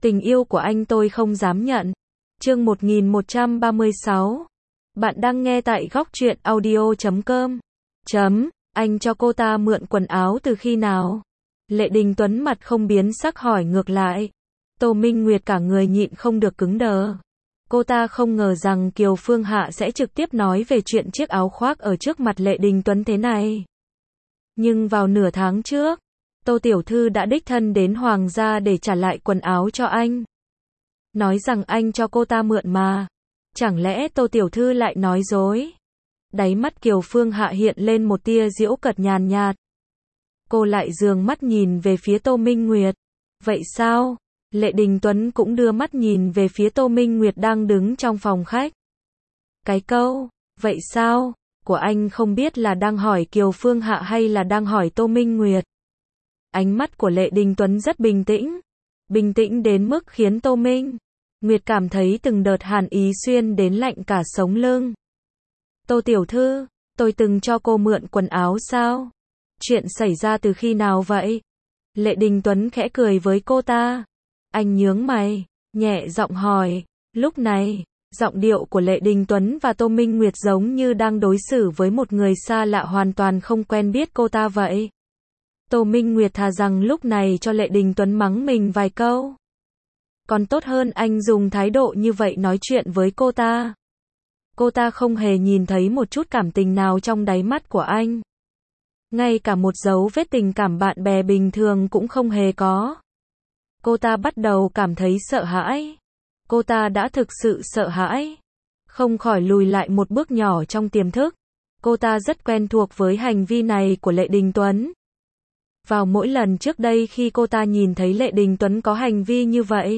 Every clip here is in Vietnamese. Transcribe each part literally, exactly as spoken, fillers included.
Tình yêu của anh tôi không dám nhận. Chương một nghìn một trăm ba mươi sáu. Bạn đang nghe tại góc truyện audio chấm com. Chấm, anh cho cô ta mượn quần áo từ khi nào? Lệ Đình Tuấn mặt không biến sắc hỏi ngược lại. Tô Minh Nguyệt cả người nhịn không được cứng đờ. Cô ta không ngờ rằng Kiều Phương Hạ sẽ trực tiếp nói về chuyện chiếc áo khoác ở trước mặt Lệ Đình Tuấn thế này. Nhưng vào nửa tháng trước, Tô Tiểu Thư đã đích thân đến Hoàng gia để trả lại quần áo cho anh. Nói rằng anh cho cô ta mượn mà. Chẳng lẽ Tô Tiểu Thư lại nói dối? Đáy mắt Kiều Phương Hạ hiện lên một tia giễu cợt nhàn nhạt. Cô lại dường mắt nhìn về phía Tô Minh Nguyệt. Vậy sao? Lệ Đình Tuấn cũng đưa mắt nhìn về phía Tô Minh Nguyệt đang đứng trong phòng khách. Cái câu, vậy sao, của anh không biết là đang hỏi Kiều Phương Hạ hay là đang hỏi Tô Minh Nguyệt. Ánh mắt của Lệ Đình Tuấn rất bình tĩnh. Bình tĩnh đến mức khiến Tô Minh Nguyệt cảm thấy từng đợt hàn ý xuyên đến lạnh cả sống lưng. Tô Tiểu Thư, tôi từng cho cô mượn quần áo sao? Chuyện xảy ra từ khi nào vậy? Lệ Đình Tuấn khẽ cười với cô ta. Anh nhướng mày, nhẹ giọng hỏi. Lúc này, giọng điệu của Lệ Đình Tuấn và Tô Minh Nguyệt giống như đang đối xử với một người xa lạ hoàn toàn không quen biết cô ta vậy. Tô Minh Nguyệt thà rằng lúc này cho Lệ Đình Tuấn mắng mình vài câu. Còn tốt hơn anh dùng thái độ như vậy nói chuyện với cô ta. Cô ta không hề nhìn thấy một chút cảm tình nào trong đáy mắt của anh. Ngay cả một dấu vết tình cảm bạn bè bình thường cũng không hề có. Cô ta bắt đầu cảm thấy sợ hãi. Cô ta đã thực sự sợ hãi. Không khỏi lùi lại một bước nhỏ trong tiềm thức. Cô ta rất quen thuộc với hành vi này của Lệ Đình Tuấn. Vào mỗi lần trước đây khi cô ta nhìn thấy Lệ Đình Tuấn có hành vi như vậy,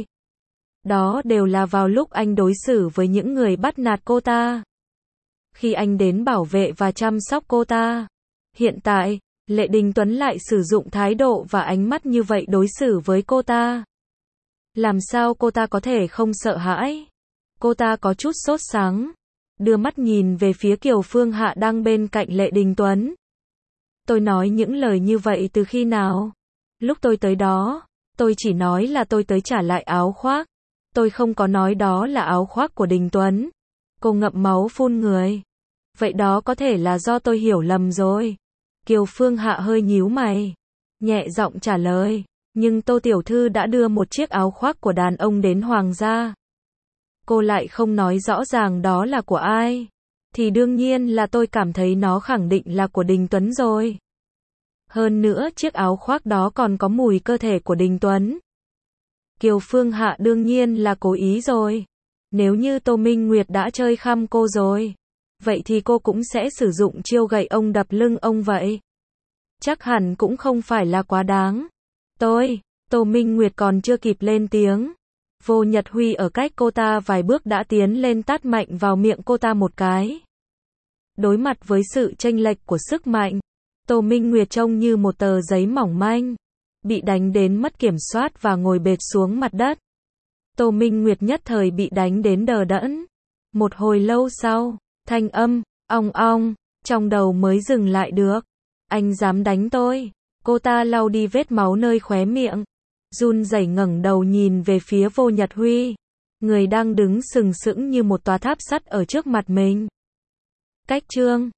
đó đều là vào lúc anh đối xử với những người bắt nạt cô ta. Khi anh đến bảo vệ và chăm sóc cô ta. Hiện tại, Lệ Đình Tuấn lại sử dụng thái độ và ánh mắt như vậy đối xử với cô ta. Làm sao cô ta có thể không sợ hãi? Cô ta có chút sốt sắng, đưa mắt nhìn về phía Kiều Phương Hạ đang bên cạnh Lệ Đình Tuấn. Tôi nói những lời như vậy từ khi nào? Lúc tôi tới đó, tôi chỉ nói là tôi tới trả lại áo khoác. Tôi không có nói đó là áo khoác của Đình Tuấn. Cô ngậm máu phun người. Vậy đó có thể là do tôi hiểu lầm rồi. Kiều Phương Hạ hơi nhíu mày, nhẹ giọng trả lời. Nhưng Tô Tiểu Thư đã đưa một chiếc áo khoác của đàn ông đến Hoàng gia. Cô lại không nói rõ ràng đó là của ai. Thì đương nhiên là tôi cảm thấy nó khẳng định là của Đình Tuấn rồi. Hơn nữa chiếc áo khoác đó còn có mùi cơ thể của Đình Tuấn. Kiều Phương Hạ đương nhiên là cố ý rồi. Nếu như Tô Minh Nguyệt đã chơi khăm cô rồi, vậy thì cô cũng sẽ sử dụng chiêu gậy ông đập lưng ông vậy. Chắc hẳn cũng không phải là quá đáng. Tôi, Tô Minh Nguyệt còn chưa kịp lên tiếng. Vô Nhật Huy ở cách cô ta vài bước đã tiến lên tát mạnh vào miệng cô ta một cái. Đối mặt với sự chênh lệch của sức mạnh, Tô Minh Nguyệt trông như một tờ giấy mỏng manh, bị đánh đến mất kiểm soát và ngồi bệt xuống mặt đất. Tô Minh Nguyệt nhất thời bị đánh đến đờ đẫn. Một hồi lâu sau, thanh âm, ong ong, trong đầu mới dừng lại được. Anh dám đánh tôi? Cô ta lau đi vết máu nơi khóe miệng, run rẩy ngẩng đầu nhìn về phía Vô Nhật Huy, người đang đứng sừng sững như một tòa tháp sắt ở trước mặt mình. Cách chương